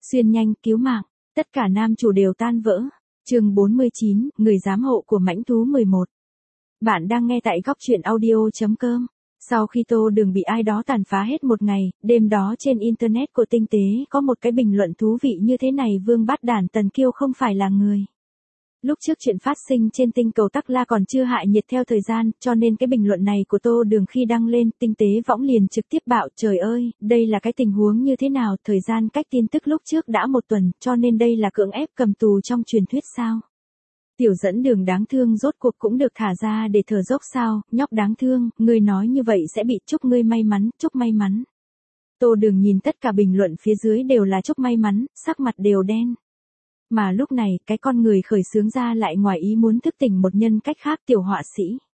Xuyên nhanh cứu mạng, tất cả nam chủ đều tan vỡ. Chương 49, người giám hộ của mãnh thú 11. Bạn đang nghe tại góc truyện audio.com. Sau khi Tô Đường bị ai đó tàn phá hết một ngày, đêm đó trên internet của Tinh Tế có một cái bình luận thú vị như thế này: Vương Bát Đản Tần Kiêu không phải là người. Lúc trước chuyện phát sinh trên tinh cầu Tắc La còn chưa hạ nhiệt theo thời gian, cho nên cái bình luận này của Tô Đường khi đăng lên, Tinh Tế võng liền trực tiếp bạo: trời ơi, đây là cái tình huống như thế nào, thời gian cách tin tức lúc trước đã 1 tuần, cho nên đây là cưỡng ép cầm tù trong truyền thuyết sao? Tiểu dẫn đường đáng thương rốt cuộc cũng được thả ra để thở dốc sao? Nhóc đáng thương, ngươi nói như vậy sẽ bị, chúc ngươi may mắn, chúc may mắn. Tô Đường nhìn tất cả bình luận phía dưới đều là chúc may mắn, sắc mặt đều đen. Mà lúc này, cái con người khởi xướng ra lại ngoài ý muốn thức tỉnh một nhân cách khác, tiểu họa sĩ.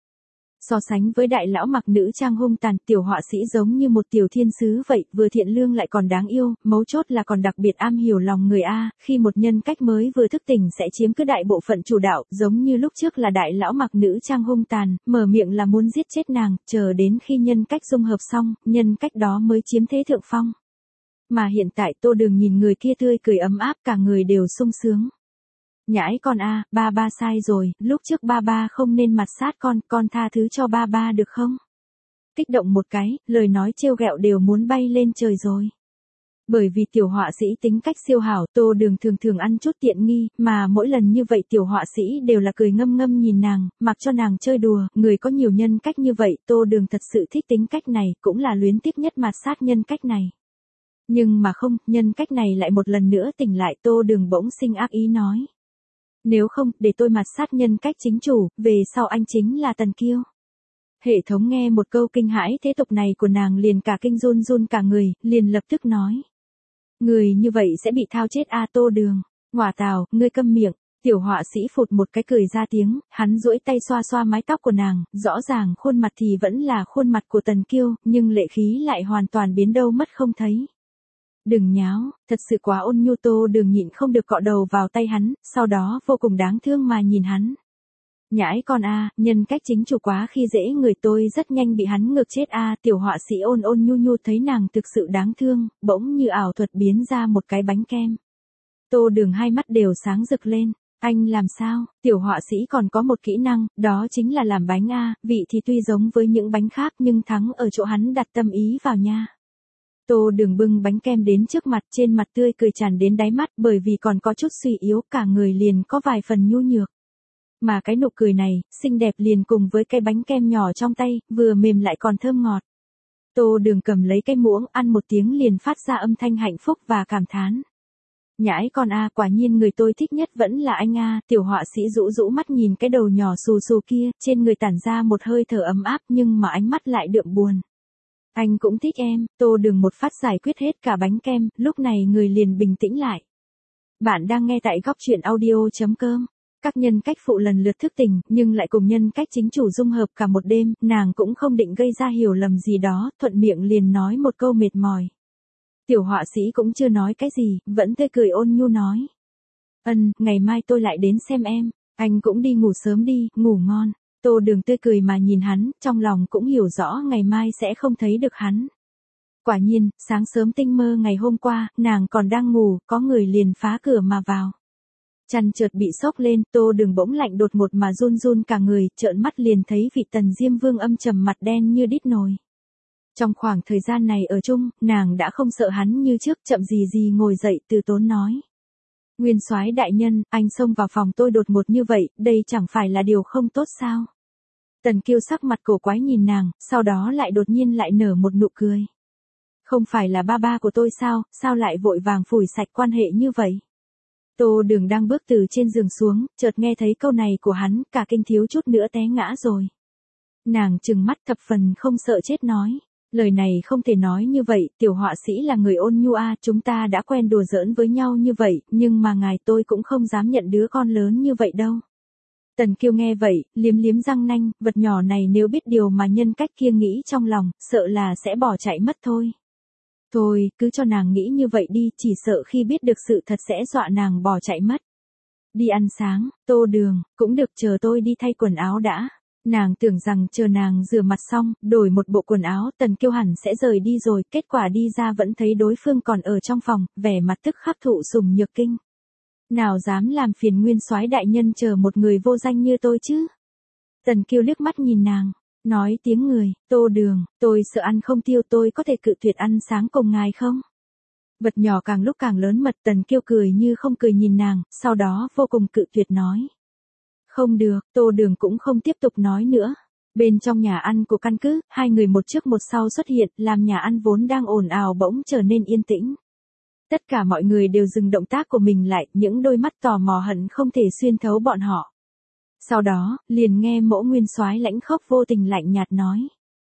So sánh với đại lão mặc nữ trang hung tàn, tiểu họa sĩ giống như một tiểu thiên sứ vậy, vừa thiện lương lại còn đáng yêu, mấu chốt là còn đặc biệt am hiểu lòng người a. Khi một nhân cách mới vừa thức tỉnh sẽ chiếm cứ đại bộ phận chủ đạo, giống như lúc trước là đại lão mặc nữ trang hung tàn, mở miệng là muốn giết chết nàng, chờ đến khi nhân cách dung hợp xong, nhân cách đó mới chiếm thế thượng phong. Mà hiện tại Tô Đường nhìn người kia tươi cười ấm áp, cả người đều sung sướng. Nhãi con a, ba ba sai rồi, lúc trước ba ba không nên mặt sát con tha thứ cho ba ba được không? Kích động một cái, lời nói trêu ghẹo đều muốn bay lên trời rồi. Bởi vì tiểu họa sĩ tính cách siêu hảo, Tô Đường thường thường ăn chút tiện nghi, mà mỗi lần như vậy tiểu họa sĩ đều là cười ngâm ngâm nhìn nàng, mặc cho nàng chơi đùa. Người có nhiều nhân cách như vậy, Tô Đường thật sự thích tính cách này, cũng là luyến tiếc nhất mặt sát nhân cách này. Nhưng mà không, nhân cách này lại một lần nữa tỉnh lại. Tô Đường bỗng sinh ác ý nói: nếu không, để tôi mặt sát nhân cách chính chủ, về sau anh chính là Tần Kiêu. Hệ thống nghe một câu kinh hãi thế tục này của nàng liền cả kinh run run cả người, liền lập tức nói: người như vậy sẽ bị thao chết a. Tô Đường, ngọa tào, ngươi câm miệng. Tiểu họa sĩ phụt một cái cười ra tiếng, hắn duỗi tay xoa xoa mái tóc của nàng, rõ ràng khuôn mặt thì vẫn là khuôn mặt của Tần Kiêu, nhưng lệ khí lại hoàn toàn biến đâu mất không thấy. Đừng nháo, thật sự quá ôn nhu. Tô Đường nhịn không được cọ đầu vào tay hắn, sau đó vô cùng đáng thương mà nhìn hắn. Nhãi con a, nhân cách chính chủ quá khi dễ người, tôi rất nhanh bị hắn ngược chết a. Tiểu họa sĩ ôn ôn nhu nhu thấy nàng thực sự đáng thương, bỗng như ảo thuật biến ra một cái bánh kem. Tô Đường hai mắt đều sáng rực lên. Anh làm sao? Tiểu họa sĩ còn có một kỹ năng, đó chính là làm bánh a, vị thì tuy giống với những bánh khác nhưng thắng ở chỗ hắn đặt tâm ý vào nha. Tô Đường bưng bánh kem đến trước mặt, trên mặt tươi cười tràn đến đáy mắt, bởi vì còn có chút suy yếu, cả người liền có vài phần nhu nhược. Mà cái nụ cười này, xinh đẹp liền cùng với cái bánh kem nhỏ trong tay, vừa mềm lại còn thơm ngọt. Tô Đường cầm lấy cái muỗng, ăn một tiếng liền phát ra âm thanh hạnh phúc và cảm thán. Nhãi con a, quả nhiên người tôi thích nhất vẫn là anh a. Tiểu họa sĩ rũ rũ mắt nhìn cái đầu nhỏ xù xù kia, trên người tản ra một hơi thở ấm áp nhưng mà ánh mắt lại đượm buồn. Anh cũng thích em. Tô Đường một phát giải quyết hết cả bánh kem, lúc này người liền bình tĩnh lại. Bạn đang nghe tại góc truyện audio.com. Các nhân cách phụ lần lượt thức tỉnh, nhưng lại cùng nhân cách chính chủ dung hợp cả một đêm, nàng cũng không định gây ra hiểu lầm gì đó, thuận miệng liền nói một câu mệt mỏi. Tiểu họa sĩ cũng chưa nói cái gì, vẫn tươi cười ôn nhu nói: ngày mai tôi lại đến xem em, anh cũng đi ngủ sớm đi, ngủ ngon. Tô Đường tươi cười mà nhìn hắn, trong lòng cũng hiểu rõ ngày mai sẽ không thấy được hắn. Quả nhiên, sáng sớm tinh mơ ngày hôm qua, nàng còn đang ngủ, có người liền phá cửa mà vào. Chăn chợt bị xốc lên, Tô Đường bỗng lạnh đột ngột mà run run cả người, trợn mắt liền thấy vị Tần Diêm Vương âm trầm mặt đen như đít nồi. Trong khoảng thời gian này ở chung, nàng đã không sợ hắn như trước, chậm gì gì ngồi dậy từ tốn nói: Nguyên soái đại nhân, anh xông vào phòng tôi đột ngột như vậy, đây chẳng phải là điều không tốt sao? Tần Kiêu sắc mặt cổ quái nhìn nàng, sau đó lại đột nhiên lại nở một nụ cười. Không phải là ba ba của tôi sao, sao lại vội vàng phủi sạch quan hệ như vậy? Tô Đường đang bước từ trên giường xuống, chợt nghe thấy câu này của hắn, cả kinh thiếu chút nữa té ngã rồi. Nàng trừng mắt thập phần không sợ chết nói: lời này không thể nói như vậy, tiểu họa sĩ là người ôn nhu a, chúng ta đã quen đùa giỡn với nhau như vậy, nhưng mà ngài tôi cũng không dám nhận đứa con lớn như vậy đâu. Tần Kiêu nghe vậy, liếm liếm răng nanh, vật nhỏ này nếu biết điều mà nhân cách kia nghĩ trong lòng, sợ là sẽ bỏ chạy mất thôi. Thôi, cứ cho nàng nghĩ như vậy đi, chỉ sợ khi biết được sự thật sẽ dọa nàng bỏ chạy mất. Đi ăn sáng, Tô Đường, cũng được, chờ tôi đi thay quần áo đã. Nàng tưởng rằng chờ nàng rửa mặt xong, đổi một bộ quần áo, Tần Kiêu hẳn sẽ rời đi rồi, kết quả đi ra vẫn thấy đối phương còn ở trong phòng, vẻ mặt tức khắc thụ sủng nhược kinh. Nào dám làm phiền Nguyên Soái đại nhân chờ một người vô danh như tôi chứ? Tần Kiêu liếc mắt nhìn nàng, nói tiếng người, Tô Đường, tôi sợ ăn không tiêu, tôi có thể cự tuyệt ăn sáng cùng ngài không? Vật nhỏ càng lúc càng lớn mật, Tần Kiêu cười như không cười nhìn nàng, sau đó vô cùng cự tuyệt nói. Không được, Tô Đường cũng không tiếp tục nói nữa. Bên trong nhà ăn của căn cứ, hai người một trước một sau xuất hiện, làm nhà ăn vốn đang ồn ào bỗng trở nên yên tĩnh. Tất cả mọi người đều dừng động tác của mình lại, những đôi mắt tò mò hận không thể xuyên thấu bọn họ. Sau đó, liền nghe Mỗ Nguyên Soái lãnh khốc vô tình lạnh nhạt nói.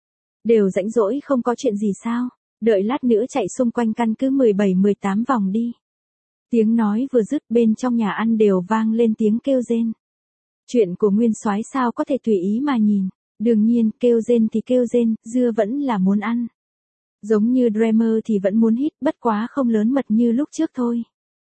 Đều rãnh rỗi không có chuyện gì sao, đợi lát nữa chạy xung quanh căn cứ 17-18 vòng đi. Tiếng nói vừa dứt bên trong nhà ăn đều vang lên tiếng kêu rên. Chuyện của Nguyên Soái sao có thể tùy ý mà nhìn, đương nhiên kêu rên thì kêu rên, dưa vẫn là muốn ăn. Giống như Dreamer thì vẫn muốn hít, bất quá không lớn mật như lúc trước thôi.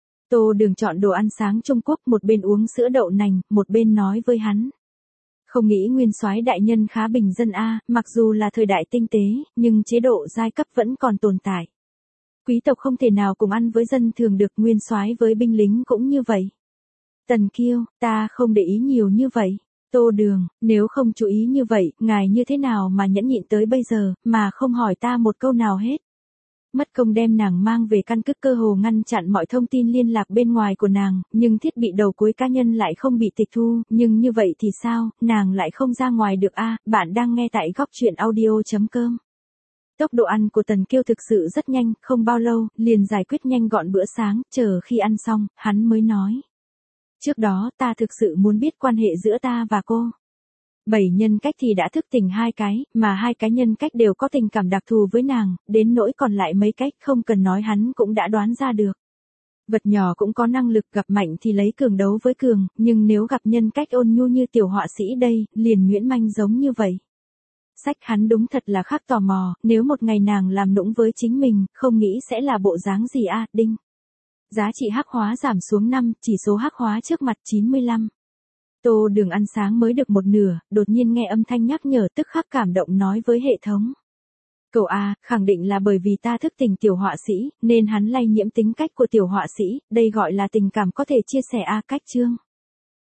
Tô Đường chọn đồ ăn sáng Trung Quốc, một bên uống sữa đậu nành, một bên nói với hắn. Không nghĩ Nguyên Soái đại nhân khá bình dân a, mặc dù là thời đại tinh tế, nhưng chế độ giai cấp vẫn còn tồn tại. Quý tộc không thể nào cùng ăn với dân thường được, Nguyên Soái với binh lính cũng như vậy. Tần Kiêu, ta không để ý nhiều như vậy. Tô Đường, nếu không chú ý như vậy, ngài như thế nào mà nhẫn nhịn tới bây giờ, mà không hỏi ta một câu nào hết. Mất công đem nàng mang về căn cứ, cơ hồ ngăn chặn mọi thông tin liên lạc bên ngoài của nàng, nhưng thiết bị đầu cuối cá nhân lại không bị tịch thu, nhưng như vậy thì sao, nàng lại không ra ngoài được a? Bạn đang nghe tại Góc Truyện Audio.com. Tốc độ ăn của Tần Kiêu thực sự rất nhanh, không bao lâu, liền giải quyết nhanh gọn bữa sáng, chờ khi ăn xong, hắn mới nói. Trước đó ta thực sự muốn biết quan hệ giữa ta và cô. 7 nhân cách thì đã thức tỉnh 2 cái, mà 2 cái nhân cách đều có tình cảm đặc thù với nàng, đến nỗi còn lại mấy cách không cần nói hắn cũng đã đoán ra được. Vật nhỏ cũng có năng lực, gặp mạnh thì lấy cường đấu với cường, nhưng nếu gặp nhân cách ôn nhu như tiểu họa sĩ đây, liền nhuyễn manh giống như vậy. Sách hắn đúng thật là khác tò mò, nếu một ngày nàng làm nũng với chính mình, không nghĩ sẽ là bộ dáng gì a, đinh. Giá trị hắc hóa giảm xuống 5, chỉ số hắc hóa trước mặt 95. Tô Đường ăn sáng mới được một nửa, đột nhiên nghe âm thanh nhắc nhở, tức khắc cảm động nói với hệ thống. Cậu a, khẳng định là bởi vì ta thức tỉnh tiểu họa sĩ, nên hắn lây nhiễm tính cách của tiểu họa sĩ, đây gọi là tình cảm có thể chia sẻ a, cách chương.